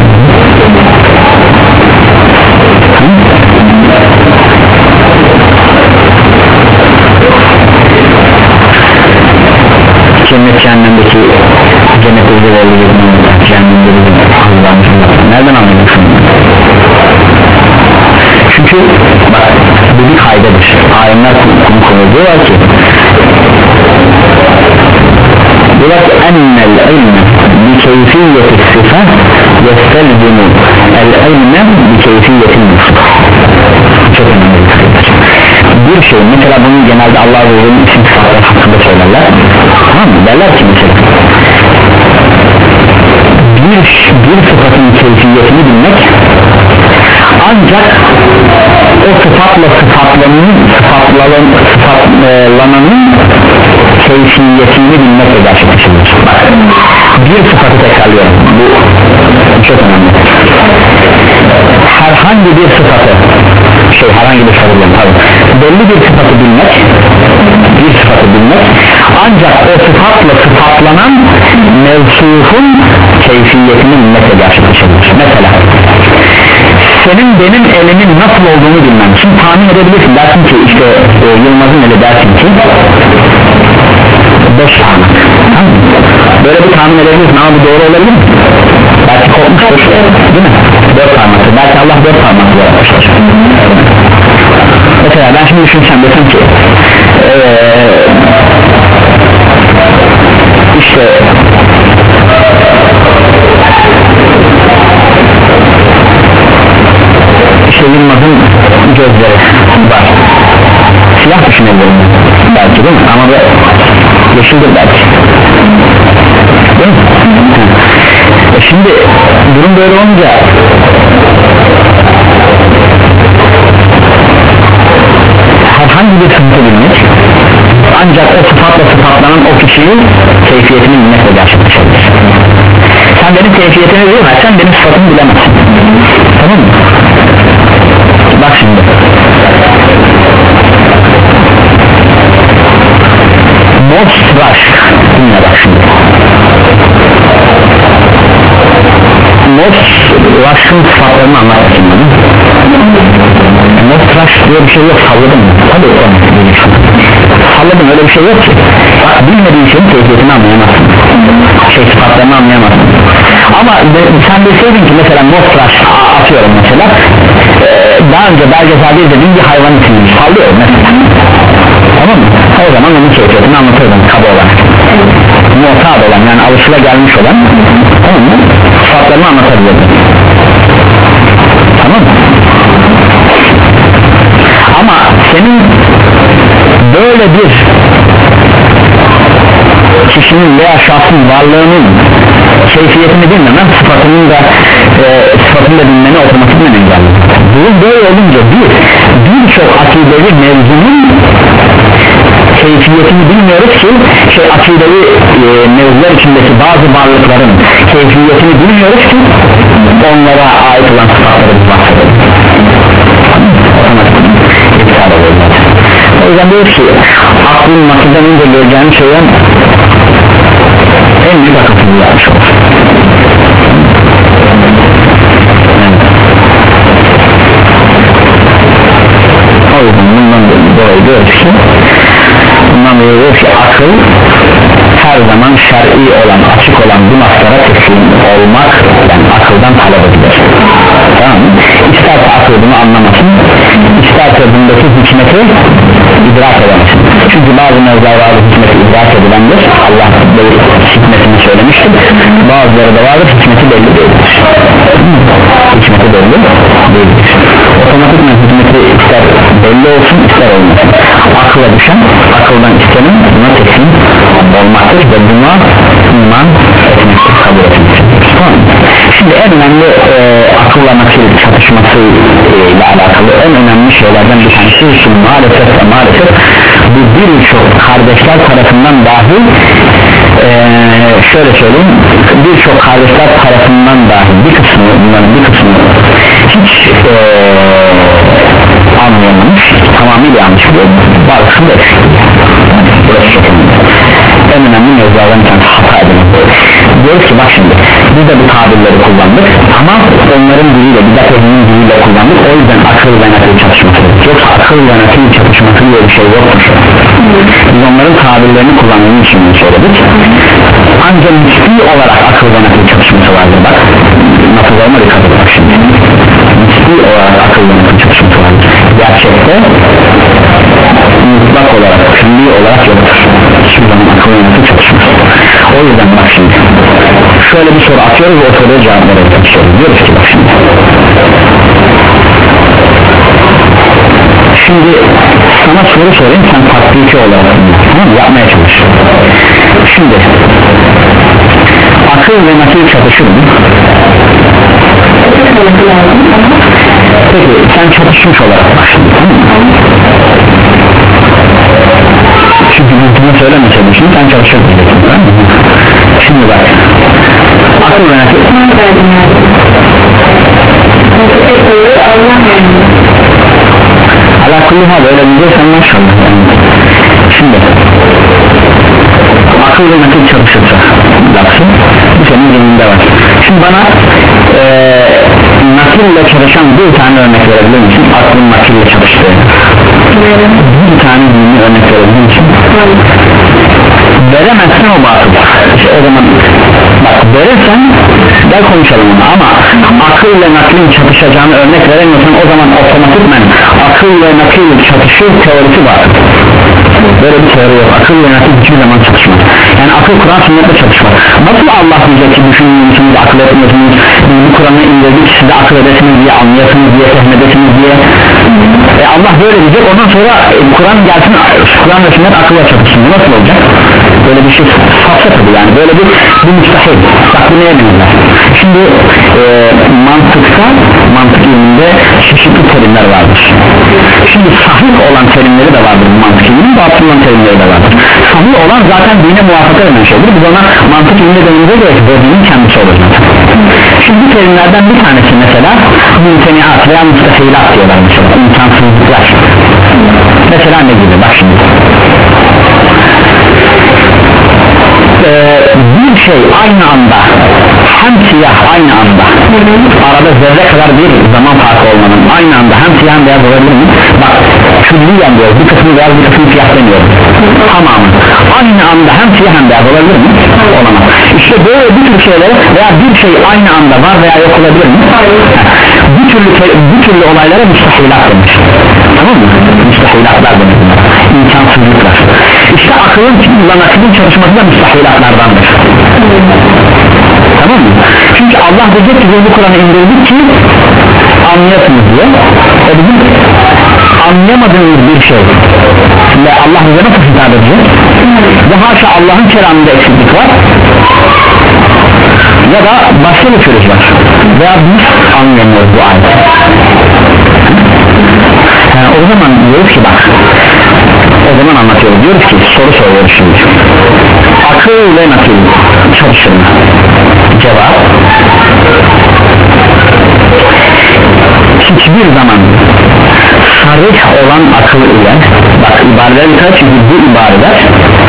Speaker 1: Cennet cehennemdeki cennet üzerinde cehennemde Allah'ın nereden anlayacaksın? Çünkü bak bu bir kaydedir. Ayetler konu diyorlar ki diyorlar ki ennel ilme bi keyfiyeti sıfat yestelzimu el ilme bi keyfiyeti sıfat. Çok önemli bir kaydedir. Bir şey mesela bunu genelde Allah Azze ve Celle'nin isim sıfatları hakkında söylerler, tamam mı? Derler ki mesela bir, bir sıfatın keyfiyetini bilmek ancak o sıfatla sıfatlananın sıfatlanan, sıfatlananın keyfiyetini bilmekle gerçekleşir. Bir sıfatı tekrarlıyorum, bu çok önemli. Herhangi bir sıfatı şey herhangi bir sıfatı belli bir sıfatı bilmek, bir sıfatı bilmek ancak o sıfatla sıfatlanan mevsufun keyfiyetini bilmekle gerçekleşir. Mesela senin benim elimin nasıl olduğunu bilmem için tahmin edebilirsin, dersin ki işte e, Yılmaz'ın eli, dersin ki beş parmak, tamam mı? Böyle bir tahmin edebilirsin ama bu doğru olabilir mi? Belki kopmuştur, değil mi? Dört parmaktır, belki Allah dört parmaklı yapmıştır. Mesela ben şimdi düşünsem desem ki ee, işte işte Yılmaz'ın gözleri var, siyah düşünebilirim belki, değil mi? Ama bu yeşildir belki, değil mi? E şimdi durum böyle olunca herhangi bir sıfatı bilmek ancak o sıfatla sıfatlanan o kişinin keyfiyetini bilmekle gerçekleşir. Sen benim keyfiyetimi bilemezsen benim sıfatımı bilemezsin, tamam mı? Bak şimdi Mostraş dinle bak şimdi Mostraş'ın sıfatlarını anlatayım bana. Mostraş diye bir şey yok, salladım mı? Tabii o salladım, öyle bir şey yok ki. Bak bilmediğin şeyin keyfiyetini anlayamazsın, şey sıfatlarını anlayamazsın. Ama sen bilseydin ki mesela Mostraş atıyorum mesela ee, daha önce belgeselde izlediğin bir hayvan isimini sallıyorum mesela, tamam mı? O zaman onun keyfiyetini anlatırdım kaba olarak, muhtat olan yani alışılagelmiş olan, tamam mı? Sıfatlarını anlatabilirdim, tamam mı? Ama senin böyle bir kişinin veya şahsın varlığının keyfiyetini bilmemen sıfatının da e, sıfatını da bilmeni otomatikman engeller. Durum böyle olunca bir birçok akidevi mevzunun keyfiyetini bilmiyoruz ki şey akidevi e, mevzular içindeki bazı varlıkların keyfiyetini bilmiyoruz ki onlara ait olan sıfatları biz bahsedelim. O yüzden diyoruz ki aklın nakilden önce göreceğini söyleyen en büyük akılsızlığı yapmış olur. O yüzden bundan dolayı diyoruz ki bundan dolayı diyoruz ki akıl her zaman şer'i olan, açık olan bu naslara teslim olmak yani akıldan talep edilir. Tamam mı? İsterse akıl bunu anlamasın, isterse bundaki hikmeti idrak edemesin. Çünkü bazı mevzularda hikmeti idrak edilendir, Allah hikmetini söylemiştir, bazıları da vardır hikmeti belli değildir. Hikmeti belli değildir. Otomatikman hikmeti ister belli olsun ister olmasın. Akla düşen, akıldan istenen buna teslim olmaktır ve buna iman etmektir, kabul etmektir. Tamam. Şimdi en önemli e, akılla nakil çatışması e, ile alakalı en önemli şeylerden bir tanesi şu maalesef ve maalesef bu birçok kardeşler tarafından dahi e, şöyle söyleyeyim birçok kardeşler tarafından dahi bir kısmı bunların bir kısmı hiç e, anlayamamış, tamamıyla yanlış biliyor, bazısını da eksik. Burası çok önemli. En önemli mevzulardan bir tanesi hata edilmek. Diyoruz ki bak şimdi biz de bu tabirleri kullandık ama onların diliyle, bidat ehlinin diliyle kullandık, o yüzden akıl ve nakil çatışması. Yoksa akıl ve nakil çatışması diye bir şey yoktur. Biz onların tabirlerini kullandığımız için söyledik. Ancak nispi olarak akıl ve nakil çatışması vardır. Bak nasıllarına dikkat edin bak şimdi. Nispi olarak akıl ve nakil çatışması vardır. Gerçekte mutlak olarak, külli olarak yoktur. Hiçbir zaman akıl ve nakil çatışması. O yüzden bak şimdi şöyle bir soru atıyoruz ve o soruya cevap verelim. Diyoruz ki bak şimdi şimdi sana soru sorayım, sen tatbiki olarak tamam mı? Yapmaya çalış. Şimdi akıl ve nakil çatışır mı? Peki sen çatışmış olarak bak şimdi, tamam mı? Çünkü bunu söylemeseydin şimdi sen çalışır diyeceksin, tamam mı? Şimdi bak akıl ve nakil ala kulluha böyle diyeceksen maşallah yani. Şimdi akıl ve nakil çalışırsa laksın bu senin zihninde var. Şimdi bana ee, nakille çalışan bir tane örnek verebilir misin? Aklın nakille çalıştığı bir tane zihnine örnek verebilir misin? Veremezsen o batıl. İşte o zaman bak verirsen gel konuşalım onu ama akıl ile naklin çatışacağını örnek veremiyorsan o zaman otomatikmen akıl ve nakil çatışır teorisi var. Böyle bir teori yok. Akıl ve nakil hiçbir zaman çatışmaz. Yani akıl Kur'an sünnetle çatışmaz. Nasıl Allah diyecek ki düşünmüyorsunuz, akıl etmiyorsunuz, bu Kur'an'ı indirdik size akıl edesiniz diye, anlayasınız diye, fehmedesiniz diye. E Allah böyle diyecek, ondan sonra e, Kur'an gelsin, Kur'an ve sünnet akılla çatışsın. Bu nasıl olacak? Böyle bir şey safsa tabi yani, böyle bir, bir müstahil. Bak bu neye benzer? Şimdi e, mantıkta, mantık ilminde çeşitli terimler vardır. Şimdi sahih olan terimleri de vardır mantık ilminin, batıl olan terimleri de vardır. Sahih olan zaten dine muvafaka eden şeydir. Biz ona mantık ilminde denildiği göre bu dinin kendisi olur. Şimdi bu terimlerden bir tanesi mesela mümteniat veya müstahilat diyorlar mesela, imkansızlıklar. Mesela ne gibi? Bak şimdi ee, bir şey aynı anda hem siyah aynı anda arada zerre kadar bir zaman farkı olmanın aynı anda hem siyah hem beyaz olabilir mi? Bak külliyen diyoruz, bir kısmı beyaz bir kısmı siyah demiyoruz, tamamı aynı anda hem siyah hem beyaz olabilir mi? Olamaz. İşte böyle bir tür şeyler veya bir şey aynı anda var veya yok olabilir mi? Bu türlü, bu türlü olaylara müstahilat denir, tamam mı? Müstahilatlar denir, imkansızlıklar. İşte akılın ile naklin çalışması da müstahilatlardandır, tamam mı? Çünkü Allah diyecek ki biz bu Kur'an'ı indirdik ki anlayasınız diye. E bizim anlayamadığımız bir şey ve Allah bize nasıl hitap edecek? Ya haşa Allah'ın kelamında eksiklik var ya da başka bir sürüş var veya biz anlayamıyoruz bu ayeti. Yani o zaman diyoruz ki bak, o zaman anlatıyoruz, diyoruz ki soru soruyoruz şimdi, akıl ve nakil çalışır mı? Cevap, hiçbir zaman sarih olan akıl ile, bak ibareler birkaç, çünkü bu ibareler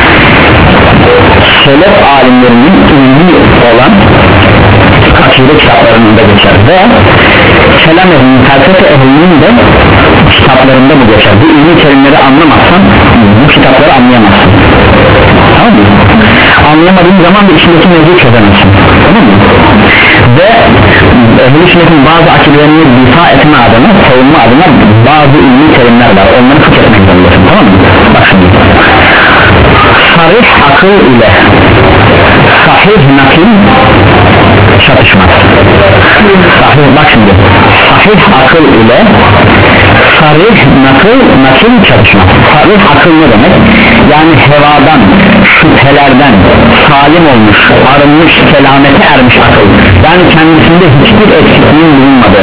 Speaker 1: selef alimlerinin ilmi olan akide kitaplarında geçer ve kelam ehlinin, felsefe ehlinin de kitaplarında bu geçer. Bu ilmi terimleri anlamazsan bu kitapları anlayamazsın, tamam mı? Anlayamadığın zaman da içindeki mevzuyu çözemezsin, tamam mı? Ve ehl-i sünnetin bazı akidelerini difa etme adına, savunma adına bazı ilmi terimler var, onları fıkh etmek zorundasın, tamam mı? Bak şimdi, sarih akıl ile sahih nakil çatışmaz. Sahih, bak şimdi, sahih akıl ile sarih nakil, nakil çatışmaz. Sarih akıl ne demek? Yani hevadan, şüphelerden salim olmuş, arınmış, selamete ermiş akıl, yani kendisinde hiçbir eksikliğin bulunmadığı,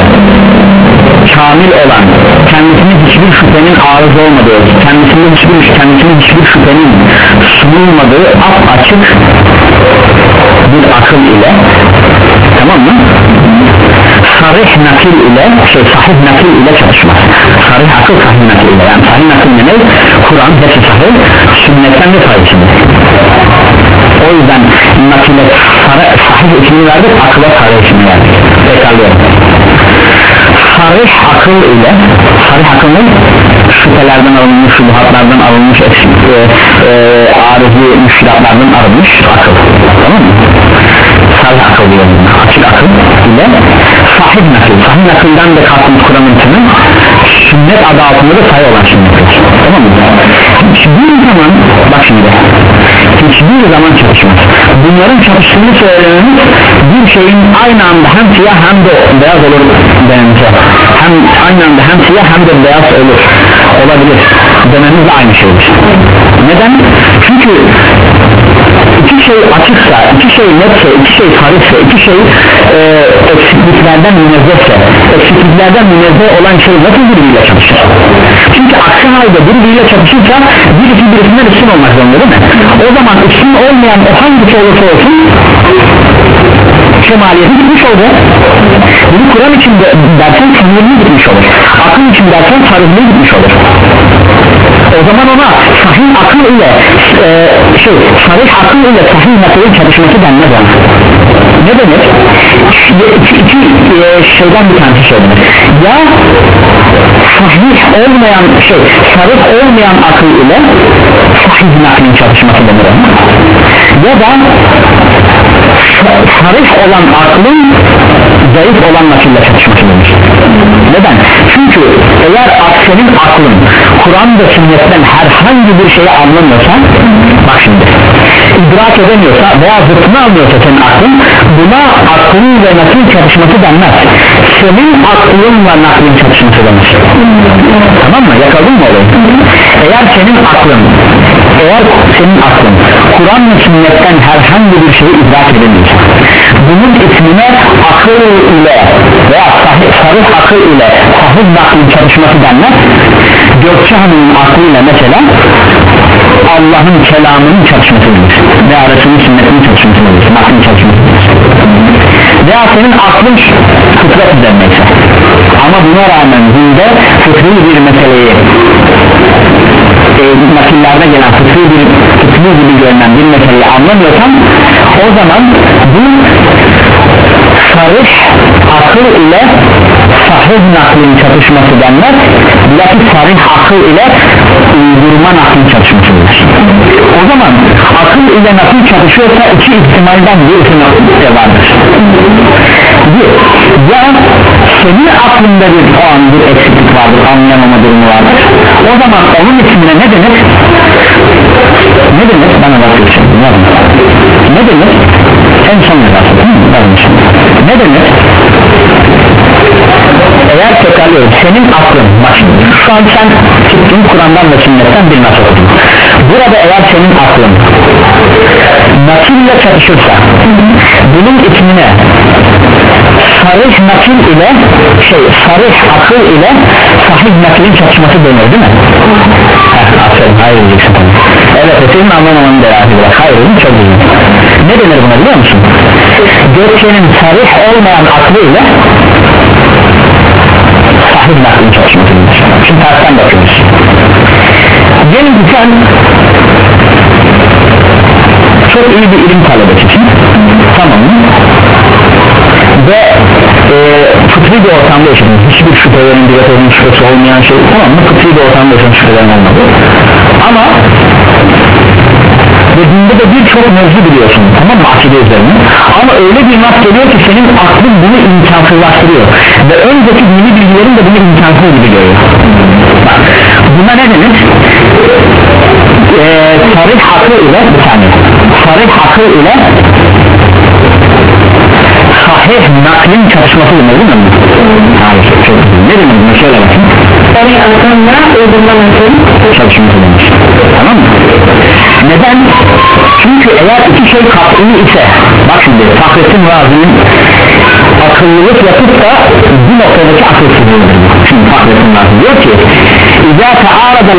Speaker 1: kamil olan, kendisinde hiçbir şüphenin arız olmadığı, kendisinde hiçbir, kendisinde hiçbir şüphenin sunulmadığı açık bir akıl ile, tamam mı? Sarih nakil ile, şey sahih nakil ile çalışmaz. Sarih akıl sahih nakil ile, yani sahih nakil ne? Kur'an hepsi sahih, sünnetten de sahihsindir. O yüzden nakile sahih ismini verdik, akıla sarih ismini verdik. Tekrarlıyorum. Sarih akıl ile, sarih akıl ne? Şüphelerden alınmış, şubuhatlardan alınmış, e, e, arızi müşkilatlardan arınmış akıl, tamam mı? Sarih akıl diyor, açık akıl ile sahih nakil, sahih nakilden de kalkmış Kur'an'ın tümü, sünnet adı altında da sahih olan sünnetler, tamam mı? Hiçbir zaman, bak şimdi, hiçbir zaman çalışmaz. Bunların çalıştığını söylememiz, bir şeyin aynı anda hem siyah hem de beyaz olur denilse, hem aynı anda hem siyah hem de beyaz olur, olabilir dememiz de aynı şeydir. Neden? Çünkü iki şey açıksa, iki şey netse, iki şey sarıksa, iki şey e, eksikliklerden münezzehse, eksikliklerden münezzeh olan şey nasıl birbiriyle çalışır? Çünkü aksi halde birbiriyle çalışırsa birisi birisinden üstün olmak zorunda, değil mi? O zaman üstün olmayan o hangisi olursa olsun kemaliyeti gitmiş olur. Bunu Kur'an için de dersen sinirli gitmiş olur, akıl için dersen sarıklı gitmiş olur. O zaman ona sahih akıl ile e, şey, sarih akıl ile sahih nakilin çalışması denmez ona. Ne demek? İki, iki e, şeyden bir tanesi söylenir. Ya sahih olmayan şey, sarih olmayan akıl ile sahih naklin çalışması denir ona. Ya da sarih olan aklın zayıf olan nakille çalışması denir. Neden? Çünkü eğer senin aklın Kur'an ve sünnetten herhangi bir şeyi anlamıyorsa, bak şimdi, idrak edemiyorsa veya zıttını almıyorsa senin aklın, buna aklın ve nakil çalışması denmez. Senin aklınla naklin çalışması denir. Tamam mı? Yakaladın mı olayı? Eğer senin aklın, eğer senin aklın Kur'an ve sünnetten herhangi bir şeyi idrak edemiyorsa, bunun ismine akıl ile veya sahih, sarih akıl ile sahih naklin çalışması denmez. Gökçe Hanım'ın aklıyla mesela Allah'ın kelamının çalışması denir veya Resul'ün sünnetinin çalışması denir, naklin çalışması denir. Veya senin aklın fıtrat üzerineyse ama buna rağmen dinde fıtri bir meseleyi e, nakillerde gelen fıtri bir fıtri gibi görünen bir meseleyi anlamıyorsan, o zaman bu sarih akıl ile sahih naklin çalışması denmez, bilakis sarih akıl ile uydurma naklin çalışması denir. O zaman akıl ile nakil çalışıyorsa iki ihtimalden birisi vardır. Bir, ya senin aklında bir o an bir eksiklik vardır, anlayamama durumu vardır, o zaman onun ismine ne denir? Ne denir? Bana bakıyorsun, ne denir? En son yazarsı, ne denir? Eğer tekrarlıyoruz, senin aklın, bak şimdi şu an sen çıktın Kur'an'dan ve sünnetten bir nas okudun. Burada eğer senin aklın nakille çatışırsa bunun ismine sarih nakil ile şey sarih akıl ile sahih nakilin çatışması denir değil mi? Heh, aferin, hayır diyeceksin. Evet, senin anlamamanın delahı var. Hayır, çok iyi. Ne denir buna biliyor musun? Gökçenin sarih olmayan aklı ile sahih naklin çatışması denir. Şimdi tersten bakıyoruz. Diyelim ki sen çok iyi bir ilim talebesisin, tamam mı? Ve e, fıtri bir ortamda yaşadın, hiçbir şüphelerin bir yatırım şüphesi olmayan şey, tamam mı? Fıtri bir ortamda yaşadın, şüphelerin olmadı. Ama ve dinde de birçok mevzu biliyorsun, tamam mı, akide üzerine, ama öyle bir nas geliyor ki senin aklın bunu imkansızlaştırıyor ve önceki dini bilgilerin de bunu imkansız gibi görüyor. Bak, buna ne denir? Ee, sarih akıl ile bir saniye sarih akıl ile sahih naklin çatışması denir değil mi? Hayır, çok güzel. Ne denir bunu şöyle bakın. Sarih akılla uydurma naklin çatışması denir, tamam mı? Neden? Çünkü eğer iki şey kat'i ise, bak şimdi Fahrettin Razi'nin akıllılık yapıp da bu noktadaki akılsızlığıdır. Şimdi Fahrettin Razi diyor ki İzâ teâradal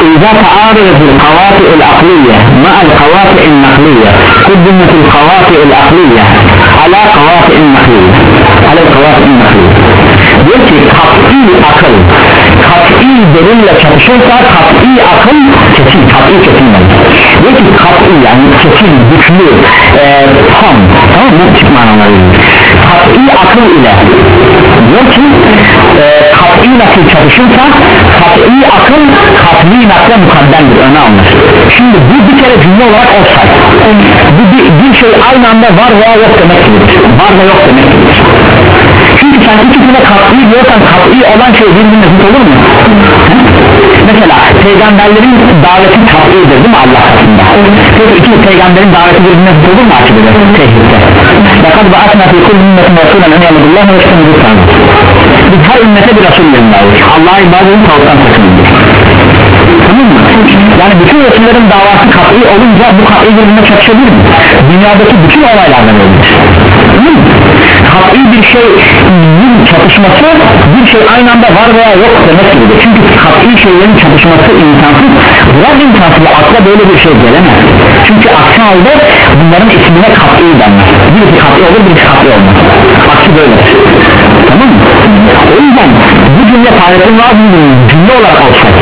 Speaker 1: kavâti'il akliyye ma'al kavâti'il nakliyye kuddimetil kavâti'il akliyye ala kavâti'il nakliyye ala kavâti'il nakliyye diyor ki kat'i akıl kat'i delille çatışırsa kat'i akıl kesin, kat'i kesin olur. Diyor ki kat'i yani kesin, güçlü, e, tam, tamam mı? Tip manaları kat'i akıl ile diyor ki e, kat'i nakil çatışırsa kat'i akıl kat'i nakle mukaddendir, öne alınır. Şimdi bu bir kere cümle olarak offside. Bu bir, bir şey aynı anda var veya yok demek gibidir. Var ve yok demek gibidir. Çünkü sen ikisine kat'i diyorsan kat'i olan şey birbirine zıt olur mu? He? Mesela peygamberlerin daveti kat'idir değil mi Allah katında? Peki iki peygamberin daveti birbirine zıt olur mu açıkçası? Tehdide. Fakat ba'atna fi kulli ümmetin rasulen en ya'budullaha ve yectenibu ta'budu. Biz her ümmete bir rasul gönderdik. Allah'a ibadetini tavuktan sakındır. Tamam mı? Yani bütün Resullerin davası kat'i olunca bu kat'i birbirine çatışabilir mi? Dünyadaki bütün olaylardan ölmüş. Tamam mı? Kat'i bir şeyin çatışması bir şey aynı anda var veya yok demek gibidir. Çünkü kat'i şeylerin çatışması imkansız. Bırak imkansız, akla böyle bir şey gelemez. Çünkü aksi halde bunların ismine kat'i denmez. Birisi kat'i olur, birisi kat'i olmaz. Aksi böyledir. Tamam mı? O yüzden bu cümle Fahrettin Razi'nin cümle olarak olsaydı,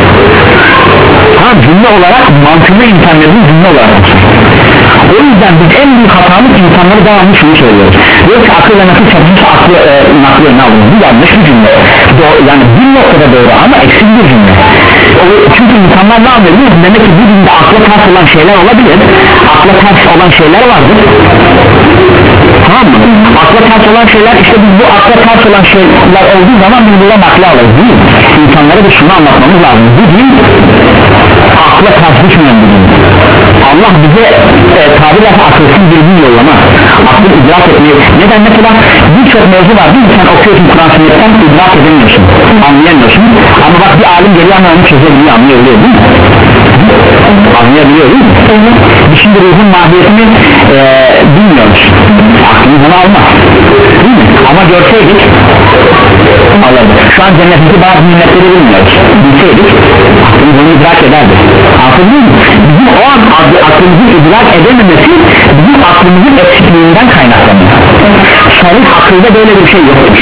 Speaker 1: ha cümle olarak mantıklı insanların cümle olarak olsaydı. O yüzden biz en büyük hatamız insanları devamlı şunu söylüyoruz. Diyor ki akılla nakıl çatışırsa aklı e, naklı ne alınır? Bu yanlış bir cümle. Doğru, yani bir noktada doğru ama eksik bir cümle. O, çünkü insanlar ne anlıyor? Demek ki bu cümle akla ters olan şeyler olabilir. Akla ters olan şeyler vardır. Tamam mı? Akla ters olan şeyler, işte biz bu akla ters olan şeyler olduğu zaman biz buna nakli alırız değil mi? İnsanlara da şunu anlatmamız lazım. Bu din akla ters düşmeyen bir din. Allah bize e, tabirle akılsız bir din yollama, aklı idrak etmeyi. Neden? Mesela birçok mevzu var değil mi? Sen okuyorsun Kur'an sünnetten idrak edemiyorsun, anlayamıyorsun. Ama bak bir alim geliyor ama onu çözebiliyor, anlayabiliyor değil mi? Anlayabiliyor değil mi? Biz şimdi ruhun mahiyetini e, bilmiyoruz. Aklımız onu almaz değil mi? Ama görseydik alırdık. Şu an cennetteki bazı nimetleri bilmiyoruz. Bilseydik aklımız onu idrak ederdi. Anladın mı? Bizim o an aklımızın idrak edememesi bizim aklımızın eksikliğinden kaynaklanıyor. Sarı akılda böyle bir şey yoktur.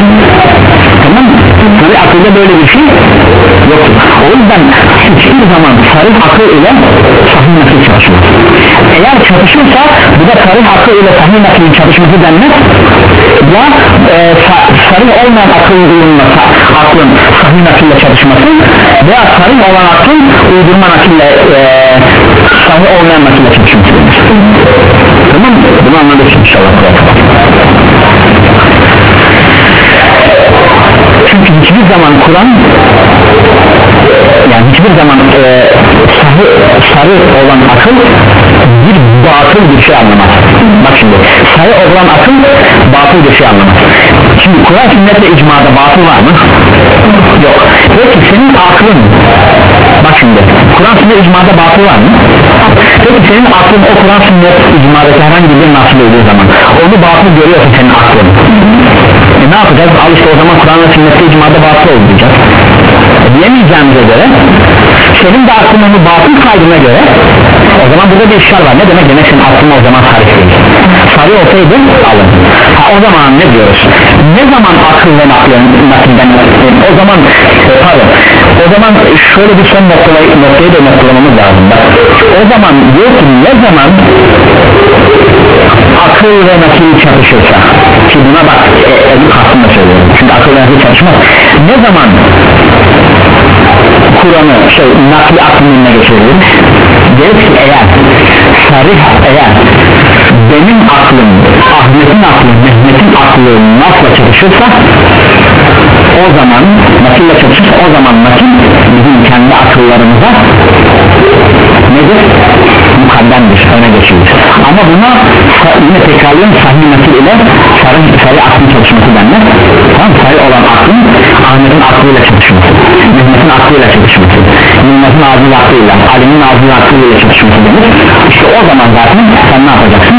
Speaker 1: Tamam mı? Sarı akılda böyle bir şey yoktur. O yüzden hiçbir zaman sarı akıl ile sahih nakil çalışmaz. Eğer çalışırsa bu da sarı akıl ile sahih nakilin çalışması denmez. Ya e, sa sarı olmayan akılın uyulması, aklın sahih nakille çalışması veya sarı olan aklın uydurma nakille e, sahih olmayan nakille çalışması denir. Tamam mı? Bunu anladık inşallah. Çünkü hiçbir zaman Kur'an, yani hiçbir zaman e, sarı, sarı olan akıl bir batıl bir şey anlamaz. Bak şimdi sarı olan akıl batıl bir şey anlamaz. Şimdi Kur'an sünnetle icmada batıl var mı? Yok. Peki senin aklın, bak şimdi Kur'an sünnet icmada batıl var mı? Peki senin aklın o Kur'an sünnet icmadaki herhangi bir nasıl olduğu zaman onu batıl görüyorsa senin aklın, e ne yapacağız? Al işte o zaman Kur'an ve sünnette icmada batıl olacak e, diyemeyeceğimize göre senin de aklın onu batıl kaydına göre o zaman burada bir işgal var. Ne demek? Demek senin aklın o zaman sarı değil. Sarı olsaydı alın. Ha, o zaman ne diyoruz? Ne zaman akıl ve naklın nakilden o zaman e, pardon o zaman şöyle bir son noktayı, noktayı da noktalamamız lazım. Bak, o zaman diyor ki ne zaman akıl ve nakil çatışırsa, ki buna bak e, e, kastımla söylüyorum çünkü akıl ve nakil çatışmaz. Ne zaman Kur'an'ı şey nakli aklın önüne geçirir? Deriz ki eğer sarih, eğer benim aklım Ahmet'in aklı, Mehmet'in aklı nasla çatışırsa o zaman nakille çatışırsa o zaman nakil bizim kendi akıllarımıza nedir? Mukaddemdir, öne geçiyor. Ama buna yine tekrarlıyorum, sahih nakil ile sarih, sarih aklın çalışması denmez. Tamam, sarih olan aklın Ahmet'in aklıyla çalışması, Mehmet'in aklıyla çalışması, Mehmet'in ağzının aklıyla, Ali'nin ağzının aklıyla çalışması denir. İşte o zaman zaten sen ne yapacaksın?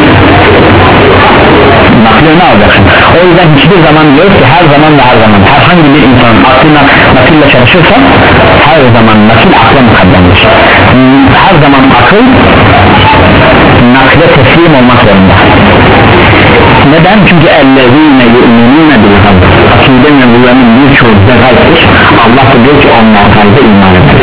Speaker 1: Nakli ne alacaksın? O yüzden hiçbir zaman diyoruz ki her zaman ve her zaman herhangi bir insanın aklına nakille çalışırsa her zaman nakil akla mukaddemdir. Her zaman akıl nakle teslim olmak zorunda. Neden? Çünkü ellezine yu'minune bil gayb, akide mevzularının birçoğu da gaybdir. Allah da diyor ki onlar gaybe iman eder.